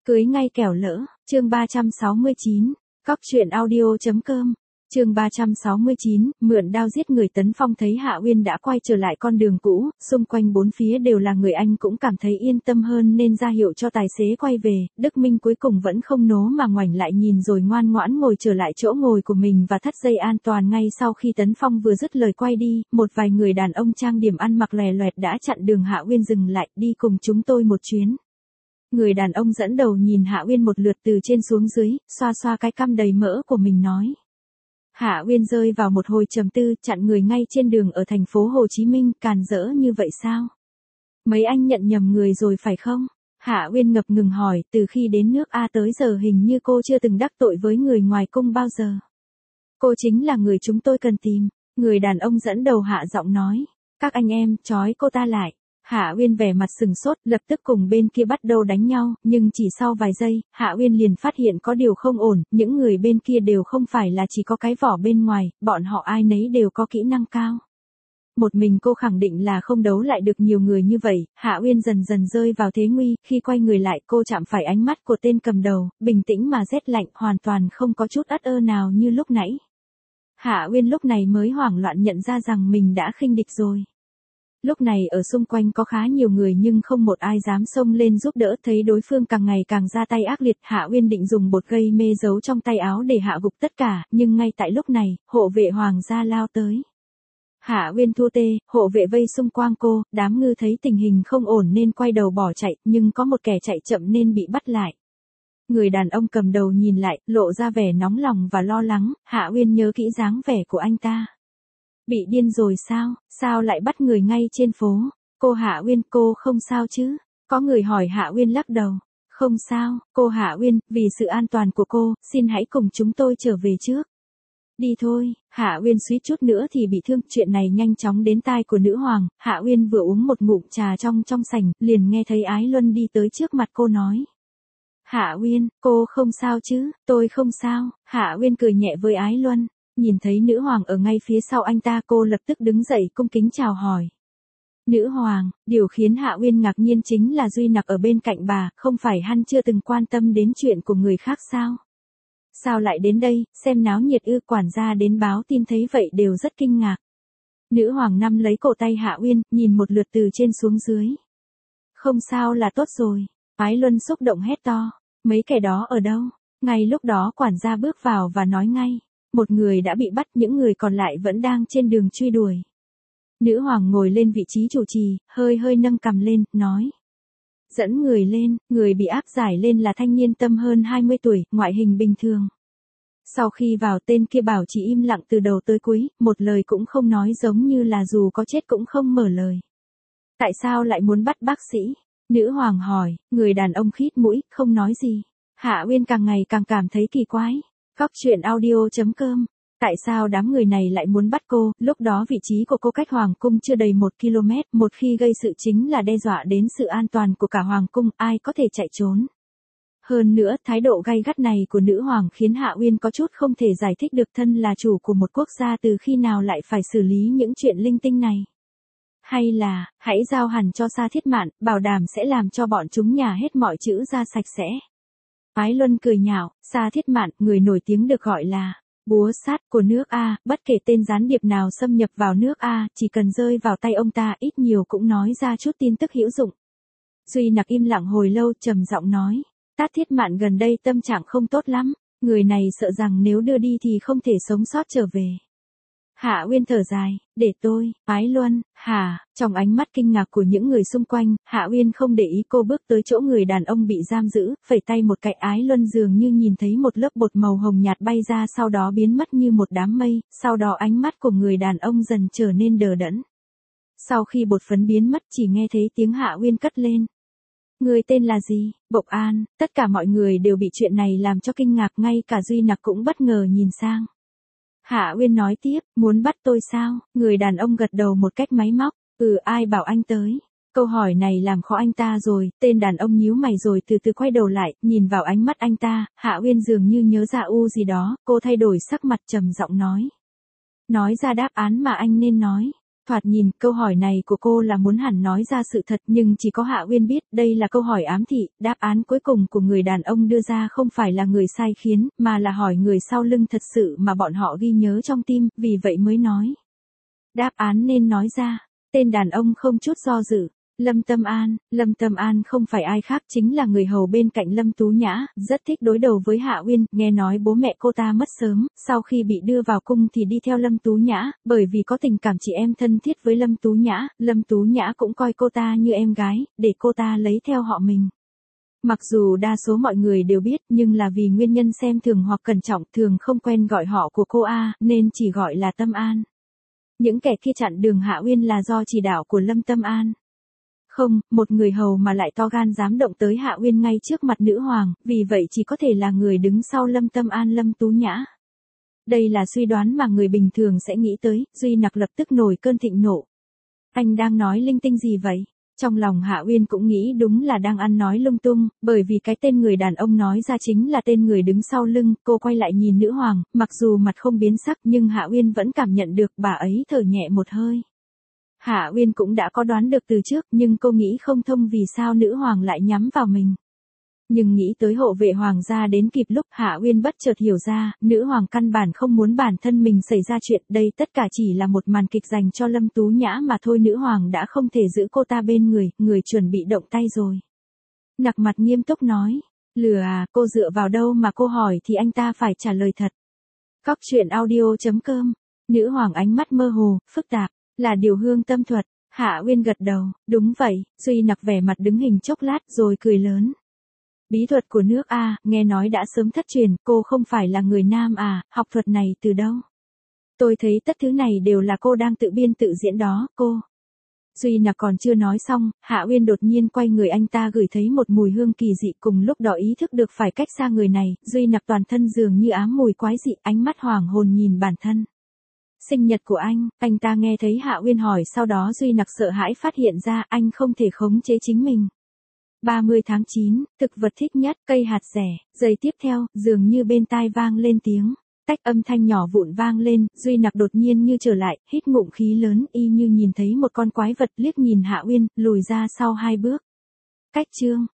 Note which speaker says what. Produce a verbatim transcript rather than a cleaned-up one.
Speaker 1: Cưới ngay kẻo lỡ, chương ba trăm sáu mươi chín, cóc truyện audio.com, chương ba trăm sáu mươi chín, mượn đao giết người. Tấn Phong thấy Hạ Uyên đã quay trở lại con đường cũ, xung quanh bốn phía đều là người, anh cũng cảm thấy yên tâm hơn nên ra hiệu cho tài xế quay về. Đức Minh cuối cùng vẫn không nố mà ngoảnh lại nhìn rồi ngoan ngoãn ngồi trở lại chỗ ngồi của mình và thắt dây an toàn. Ngay sau khi Tấn Phong vừa dứt lời quay đi, một vài người đàn ông trang điểm ăn mặc lòe loẹt đã chặn đường Hạ Uyên. Dừng lại, đi cùng chúng tôi một chuyến. Người đàn ông dẫn đầu nhìn Hạ Uyên một lượt từ trên xuống dưới, xoa xoa cái cằm đầy mỡ của mình nói. Hạ Uyên rơi vào một hồi trầm tư, chặn người ngay trên đường ở thành phố Hồ Chí Minh, càn rỡ như vậy sao? Mấy anh nhận nhầm người rồi phải không? Hạ Uyên ngập ngừng hỏi, từ khi đến nước A tới giờ hình như cô chưa từng đắc tội với người ngoài cung bao giờ. Cô chính là người chúng tôi cần tìm. Người đàn ông dẫn đầu hạ giọng nói. Các anh em, trói cô ta lại. Hạ Uyên vẻ mặt sừng sốt, lập tức cùng bên kia bắt đầu đánh nhau, nhưng chỉ sau vài giây, Hạ Uyên liền phát hiện có điều không ổn, những người bên kia đều không phải là chỉ có cái vỏ bên ngoài, bọn họ ai nấy đều có kỹ năng cao. Một mình cô khẳng định là không đấu lại được nhiều người như vậy. Hạ Uyên dần dần rơi vào thế nguy, khi quay người lại cô chạm phải ánh mắt của tên cầm đầu, bình tĩnh mà rét lạnh, hoàn toàn không có chút ất ơ nào như lúc nãy. Hạ Uyên lúc này mới hoảng loạn nhận ra rằng mình đã khinh địch rồi. Lúc này ở xung quanh có khá nhiều người nhưng không một ai dám xông lên giúp đỡ. Thấy đối phương càng ngày càng ra tay ác liệt, Hạ Uyên định dùng bột gây mê giấu trong tay áo để hạ gục tất cả, nhưng ngay tại lúc này, hộ vệ hoàng gia lao tới. Hạ Uyên thua tê, hộ vệ vây xung quanh cô, đám ngư thấy tình hình không ổn nên quay đầu bỏ chạy, nhưng có một kẻ chạy chậm nên bị bắt lại. Người đàn ông cầm đầu nhìn lại, lộ ra vẻ nóng lòng và lo lắng. Hạ Uyên nhớ kỹ dáng vẻ của anh ta. Bị điên rồi sao, sao lại bắt người ngay trên phố? Cô Hạ Uyên, cô không sao chứ? Có người hỏi. Hạ Uyên lắc đầu. Không sao, cô Hạ Uyên, vì sự an toàn của cô, xin hãy cùng chúng tôi trở về trước. Đi thôi. Hạ Uyên suýt chút nữa thì bị thương. Chuyện này nhanh chóng đến tai của nữ hoàng. Hạ Uyên vừa uống một ngụm trà trong trong sảnh, liền nghe thấy Ái Luân đi tới trước mặt cô nói. Hạ Uyên, cô không sao chứ? Tôi không sao. Hạ Uyên cười nhẹ với Ái Luân. Nhìn thấy nữ hoàng ở ngay phía sau anh ta, cô lập tức đứng dậy cung kính chào hỏi. Nữ hoàng, điều khiến Hạ Uyên ngạc nhiên chính là Duy Nặc ở bên cạnh bà, không phải hắn chưa từng quan tâm đến chuyện của người khác sao? Sao lại đến đây, xem náo nhiệt ư? Quản gia đến báo tin thấy vậy đều rất kinh ngạc. Nữ hoàng nắm lấy cổ tay Hạ Uyên, nhìn một lượt từ trên xuống dưới. Không sao là tốt rồi. Ái Luân xúc động hét to. Mấy kẻ đó ở đâu? Ngay lúc đó quản gia bước vào và nói ngay. Một người đã bị bắt, những người còn lại vẫn đang trên đường truy đuổi. Nữ hoàng ngồi lên vị trí chủ trì, hơi hơi nâng cằm lên, nói. Dẫn người lên, người bị áp giải lên là thanh niên tầm hơn hai mươi tuổi, ngoại hình bình thường. Sau khi vào, tên kia bảo chỉ im lặng từ đầu tới cuối, một lời cũng không nói, giống như là dù có chết cũng không mở lời. Tại sao lại muốn bắt bác sĩ? Nữ hoàng hỏi. Người đàn ông khít mũi, không nói gì. Hạ Uyên càng ngày càng cảm thấy kỳ quái. Cóc truyện audio.com. Tại sao đám người này lại muốn bắt cô? Lúc đó vị trí của cô cách hoàng cung chưa đầy một ki lô mét, một khi gây sự chính là đe dọa đến sự an toàn của cả hoàng cung, ai có thể chạy trốn. Hơn nữa, thái độ gay gắt này của nữ hoàng khiến Hạ Uyên có chút không thể giải thích được, thân là chủ của một quốc gia từ khi nào lại phải xử lý những chuyện linh tinh này. Hay là, hãy giao hẳn cho Sa Thiết Mạn, bảo đảm sẽ làm cho bọn chúng nhả hết mọi chữ ra sạch sẽ. Ái Luân cười nhạo. Sa Thiết Mạn, người nổi tiếng được gọi là búa sát của nước A, bất kể tên gián điệp nào xâm nhập vào nước A, chỉ cần rơi vào tay ông ta ít nhiều cũng nói ra chút tin tức hữu dụng. Duy Nặc im lặng hồi lâu, trầm giọng nói. Sa Thiết Mạn gần đây tâm trạng không tốt lắm, người này sợ rằng nếu đưa đi thì không thể sống sót trở về. Hạ Uyên thở dài, để tôi. Ái Luân, hả? Trong ánh mắt kinh ngạc của những người xung quanh, Hạ Uyên không để ý, cô bước tới chỗ người đàn ông bị giam giữ, phẩy tay một cái. Ái Luân dường như nhìn thấy một lớp bột màu hồng nhạt bay ra, sau đó biến mất như một đám mây, sau đó ánh mắt của người đàn ông dần trở nên đờ đẫn. Sau khi bột phấn biến mất, chỉ nghe thấy tiếng Hạ Uyên cất lên. Người tên là gì? Bộc An. Tất cả mọi người đều bị chuyện này làm cho kinh ngạc, ngay cả Duy Nặc cũng bất ngờ nhìn sang. Hạ Uyên nói tiếp, muốn bắt tôi sao? Người đàn ông gật đầu một cách máy móc. Ừ, ai bảo anh tới? Câu hỏi này làm khó anh ta rồi. Tên đàn ông nhíu mày rồi từ từ quay đầu lại, nhìn vào ánh mắt anh ta. Hạ Uyên dường như nhớ ra u gì đó, cô thay đổi sắc mặt, trầm giọng nói. Nói ra đáp án mà anh nên nói. Thoạt nhìn, câu hỏi này của cô là muốn hẳn nói ra sự thật nhưng chỉ có Hạ Uyên biết đây là câu hỏi ám thị, đáp án cuối cùng của người đàn ông đưa ra không phải là người sai khiến, mà là hỏi người sau lưng thật sự mà bọn họ ghi nhớ trong tim, vì vậy mới nói. Đáp án nên nói ra, tên đàn ông không chút do dự. Lâm Tâm An, Lâm Tâm An không phải ai khác chính là người hầu bên cạnh Lâm Tú Nhã, rất thích đối đầu với Hạ Uyên, nghe nói bố mẹ cô ta mất sớm, sau khi bị đưa vào cung thì đi theo Lâm Tú Nhã, bởi vì có tình cảm chị em thân thiết với Lâm Tú Nhã, Lâm Tú Nhã cũng coi cô ta như em gái, để cô ta lấy theo họ mình. Mặc dù đa số mọi người đều biết nhưng là vì nguyên nhân xem thường hoặc cẩn trọng thường không quen gọi họ của cô A, nên chỉ gọi là Tâm An. Những kẻ kia chặn đường Hạ Uyên là do chỉ đạo của Lâm Tâm An. Không, một người hầu mà lại to gan dám động tới Hạ Uyên ngay trước mặt nữ hoàng, vì vậy chỉ có thể là người đứng sau Lâm Tâm An Lâm Tú Nhã. Đây là suy đoán mà người bình thường sẽ nghĩ tới, Duy Nặc lập tức nổi cơn thịnh nộ. Anh đang nói linh tinh gì vậy? Trong lòng Hạ Uyên cũng nghĩ đúng là đang ăn nói lung tung, bởi vì cái tên người đàn ông nói ra chính là tên người đứng sau lưng, cô quay lại nhìn nữ hoàng, mặc dù mặt không biến sắc nhưng Hạ Uyên vẫn cảm nhận được bà ấy thở nhẹ một hơi. Hạ Uyên cũng đã có đoán được từ trước nhưng cô nghĩ không thông vì sao nữ hoàng lại nhắm vào mình. Nhưng nghĩ tới hộ vệ hoàng gia đến kịp lúc Hạ Uyên bất chợt hiểu ra, nữ hoàng căn bản không muốn bản thân mình xảy ra chuyện, đây tất cả chỉ là một màn kịch dành cho Lâm Tú Nhã mà thôi. Nữ hoàng đã không thể giữ cô ta bên người, người chuẩn bị động tay rồi. Nặc mặt nghiêm túc nói, lừa à, cô dựa vào đâu mà cô hỏi thì anh ta phải trả lời thật. Cóc truyện audio chấm com, nữ hoàng ánh mắt mơ hồ, phức tạp. Là điều hương tâm thuật, Hạ Uyên gật đầu, đúng vậy, Duy Nặc vẻ mặt đứng hình chốc lát rồi cười lớn. Bí thuật của nước A, nghe nói đã sớm thất truyền, cô không phải là người Nam à, học thuật này từ đâu? Tôi thấy tất thứ này đều là cô đang tự biên tự diễn đó, cô. Duy Nặc còn chưa nói xong, Hạ Uyên đột nhiên quay người anh ta gửi thấy một mùi hương kỳ dị cùng lúc đó ý thức được phải cách xa người này, Duy Nặc toàn thân dường như ám mùi quái dị, ánh mắt hoảng hồn nhìn bản thân. Sinh nhật của anh, anh ta nghe thấy Hạ Uyên hỏi sau đó Duy Nặc sợ hãi phát hiện ra anh không thể khống chế chính mình. ba mươi tháng chín, thực vật thích nhất, cây hạt rẻ, giây tiếp theo, dường như bên tai vang lên tiếng. Tách âm thanh nhỏ vụn vang lên, Duy Nặc đột nhiên như trở lại, hít ngụm khí lớn y như nhìn thấy một con quái vật liếc nhìn Hạ Uyên, lùi ra sau hai bước. Cách chương.